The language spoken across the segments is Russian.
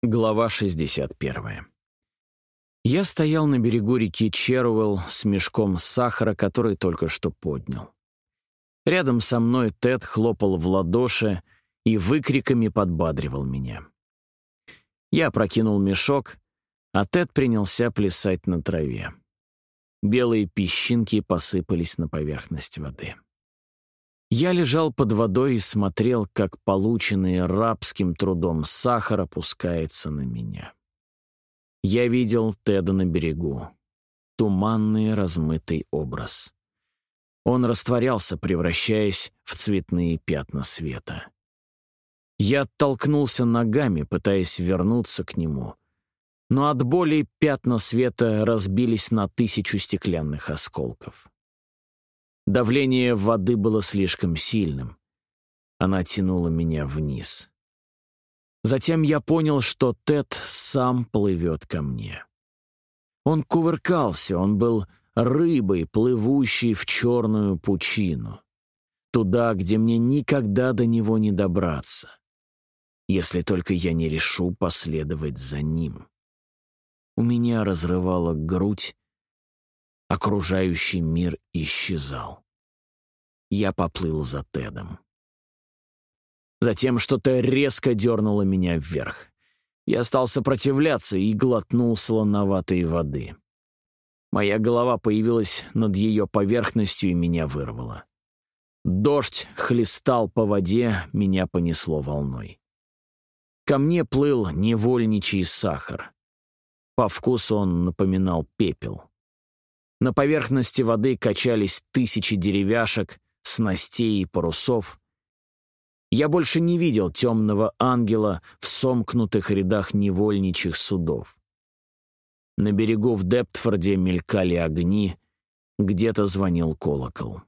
Глава 61. Я стоял на берегу реки Черуэлл с мешком сахара, который только что поднял. Рядом со мной Тед хлопал в ладоши и выкриками подбадривал меня. Я опрокинул мешок, а Тед принялся плясать на траве. Белые песчинки посыпались на поверхность воды. Я лежал под водой и смотрел, как полученный рабским трудом сахар опускается на меня. Я видел Теда на берегу. Туманный размытый образ. Он растворялся, превращаясь в цветные пятна света. Я оттолкнулся ногами, пытаясь вернуться к нему, но от боли пятна света разбились на 1000 стеклянных осколков. Давление воды было слишком сильным. Она тянула меня вниз. Затем я понял, что Тед сам плывет ко мне. Он кувыркался, он был рыбой, плывущей в черную пучину. Туда, где мне никогда до него не добраться. Если только я не решу последовать за ним. У меня разрывала грудь, окружающий мир исчезал. Я поплыл за Тедом. Затем что-то резко дернуло меня вверх. Я стал сопротивляться и глотнул солоноватой воды. Моя голова появилась над ее поверхностью и меня вырвало. Дождь хлестал по воде, меня понесло волной. Ко мне плыл невольничий сахар. По вкусу он напоминал пепел. На поверхности воды качались 1000 деревяшек, снастей и парусов. Я больше не видел темного ангела в сомкнутых рядах невольничьих судов. На берегу в Дептфорде мелькали огни, где-то звонил колокол.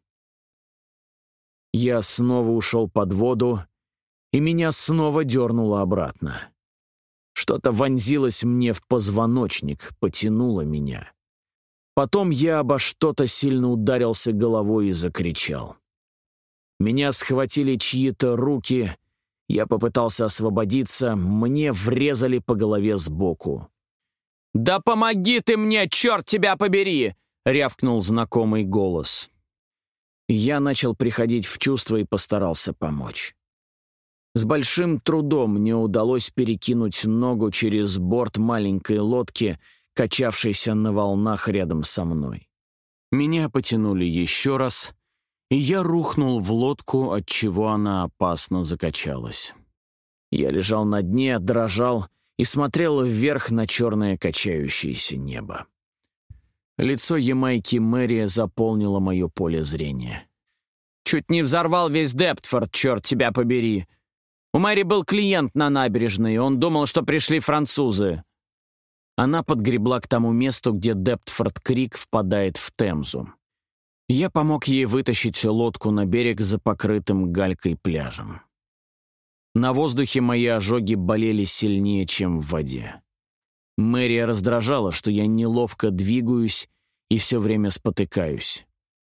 Я снова ушел под воду, и меня снова дернуло обратно. Что-то вонзилось мне в позвоночник, потянуло меня. Потом я обо что-то сильно ударился головой и закричал. Меня схватили чьи-то руки, я попытался освободиться, мне врезали по голове сбоку. «Да помоги ты мне, черт тебя побери!» — рявкнул знакомый голос. Я начал приходить в чувство и постарался помочь. С большим трудом мне удалось перекинуть ногу через борт маленькой лодки, качавшейся на волнах рядом со мной. Меня потянули еще раз, и я рухнул в лодку, отчего она опасно закачалась. Я лежал на дне, дрожал и смотрел вверх на черное качающееся небо. Лицо Ямайки Мэри заполнило мое поле зрения. «Чуть не взорвал весь Дептфорд, черт тебя побери! У Мэри был клиент на набережной, он думал, что пришли французы». Она подгребла к тому месту, где Дептфорд-Крик впадает в Темзу. Я помог ей вытащить лодку на берег за покрытым галькой пляжем. На воздухе мои ожоги болели сильнее, чем в воде. Мэри раздражала, что я неловко двигаюсь и все время спотыкаюсь.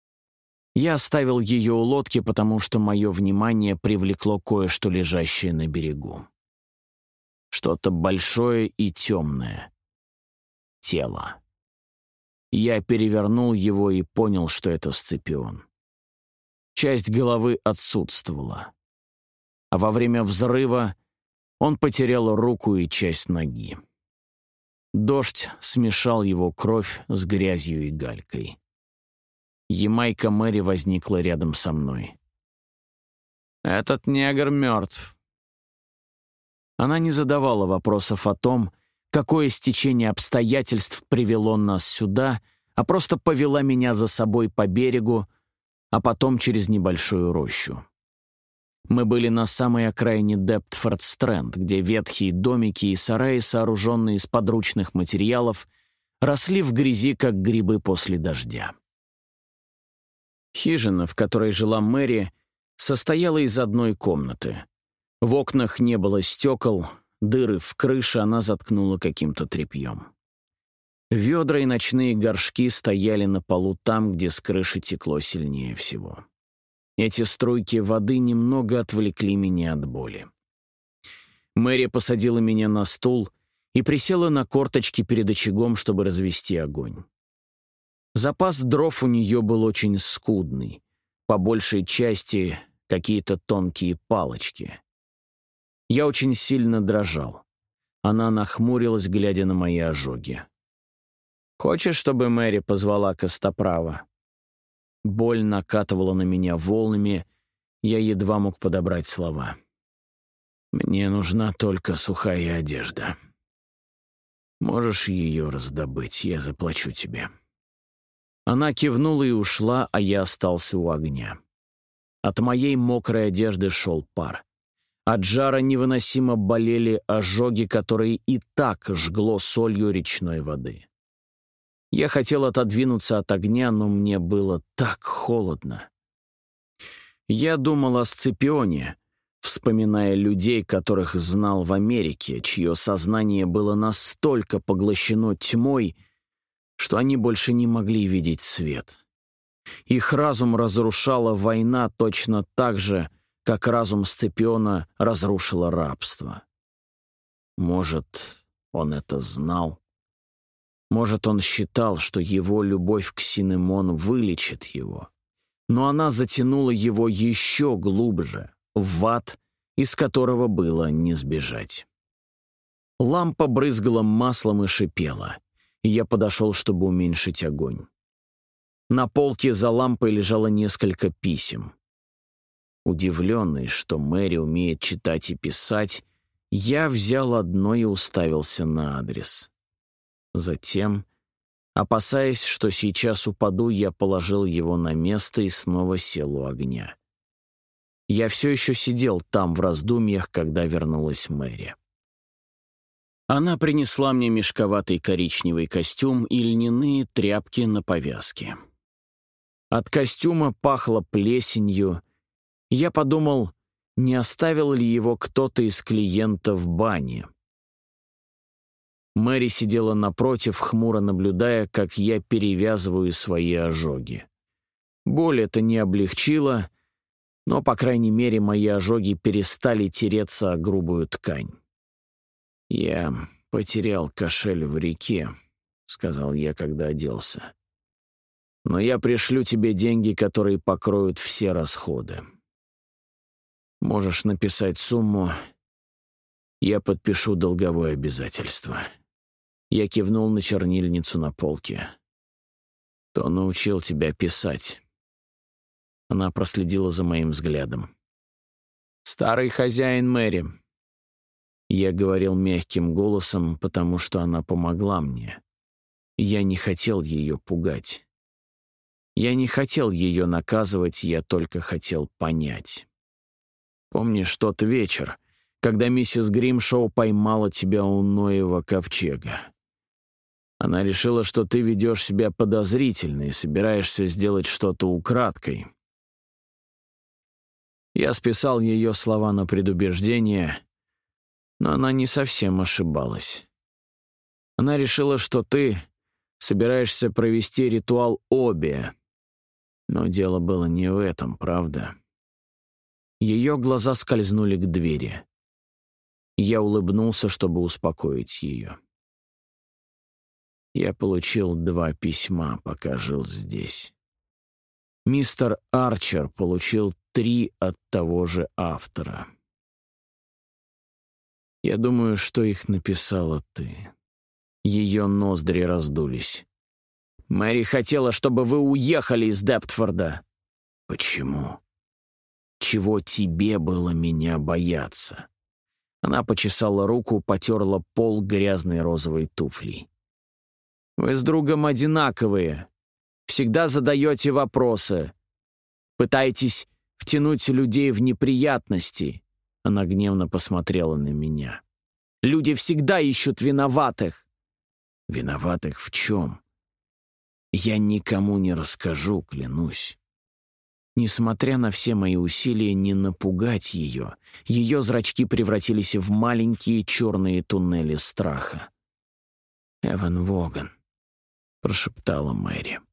Я оставил ее у лодки, потому что мое внимание привлекло кое-что, лежащее на берегу. Что-то большое и темное. Тело. Я перевернул его и понял, что это Сципион. Часть головы отсутствовала. А во время взрыва он потерял руку и часть ноги. Дождь смешал его кровь с грязью и галькой. Ямайка Мэри возникла рядом со мной. «Этот негр мертв». Она не задавала вопросов о том, какое стечение обстоятельств привело нас сюда, а просто повела меня за собой по берегу, а потом через небольшую рощу. Мы были на самой окраине Дептфорд-Стрэнд, где ветхие домики и сараи, сооруженные из подручных материалов, росли в грязи, как грибы после дождя. Хижина, в которой жила Мэри, состояла из одной комнаты. В окнах не было стекол, дыры в крыше она заткнула каким-то тряпьем. Ведра и ночные горшки стояли на полу там, где с крыши текло сильнее всего. Эти струйки воды немного отвлекли меня от боли. Мэри посадила меня на стул и присела на корточки перед очагом, чтобы развести огонь. Запас дров у нее был очень скудный, по большей части какие-то тонкие палочки. Я очень сильно дрожал. Она нахмурилась, глядя на мои ожоги. «Хочешь, чтобы Мэри позвала Костоправа?» Боль накатывала на меня волнами, я едва мог подобрать слова. «Мне нужна только сухая одежда. Можешь ее раздобыть, я заплачу тебе». Она кивнула и ушла, а я остался у огня. От моей мокрой одежды шел пар. От жара невыносимо болели ожоги, которые и так жгло солью речной воды. Я хотел отодвинуться от огня, но мне было так холодно. Я думал о Сципионе, вспоминая людей, которых знал в Америке, чье сознание было настолько поглощено тьмой, что они больше не могли видеть свет. Их разум разрушала война точно так же, как разум Сципиона разрушило рабство. Может, он это знал? Может, он считал, что его любовь к Синемон вылечит его. Но она затянула его еще глубже, в ад, из которого было не сбежать. Лампа брызгала маслом и шипела, и я подошел, чтобы уменьшить огонь. На полке за лампой лежало несколько писем. Удивленный, что Мэри умеет читать и писать, я взял одно и уставился на адрес. Затем, опасаясь, что сейчас упаду, я положил его на место и снова сел у огня. Я все еще сидел там в раздумьях, когда вернулась Мэри. Она принесла мне мешковатый коричневый костюм и льняные тряпки на повязке. От костюма пахло плесенью. Я подумал, не оставил ли его кто-то из клиентов в бане. Мэри сидела напротив, хмуро наблюдая, как я перевязываю свои ожоги. Боль это не облегчила, но, по крайней мере, мои ожоги перестали тереться о грубую ткань. «Я потерял кошель в реке», — сказал я, когда оделся. «Но я пришлю тебе деньги, которые покроют все расходы. Можешь написать сумму, я подпишу долговое обязательство». Я кивнул на чернильницу на полке. «Кто научил тебя писать?» Она проследила за моим взглядом. «Старый хозяин Мэри». Я говорил мягким голосом, потому что она помогла мне. Я не хотел ее пугать. Я не хотел ее наказывать, я только хотел понять. «Помнишь тот вечер, когда миссис Гримшоу поймала тебя у Ноева ковчега? Она решила, что ты ведешь себя подозрительно и собираешься сделать что-то украдкой». Я списал ее слова на предубеждение, но она не совсем ошибалась. Она решила, что ты собираешься провести ритуал Обия. Но дело было не в этом, правда? Ее глаза скользнули к двери. Я улыбнулся, чтобы успокоить ее. Я получил 2 письма, пока жил здесь. Мистер Арчер получил 3 от того же автора. Я думаю, что их написала ты. Ее ноздри раздулись. «Мэри хотела, чтобы вы уехали из Дептфорда». «Почему? Чего тебе было меня бояться?» Она почесала руку, потерла пол грязной розовой туфлей. «Вы с другом одинаковые. Всегда задаете вопросы. Пытаетесь втянуть людей в неприятности». Она гневно посмотрела на меня. «Люди всегда ищут виноватых». «Виноватых в чем? Я никому не расскажу, клянусь». Несмотря на все мои усилия не напугать ее, ее зрачки превратились в маленькие черные туннели страха. «Эван Воган», — прошептала Мэри.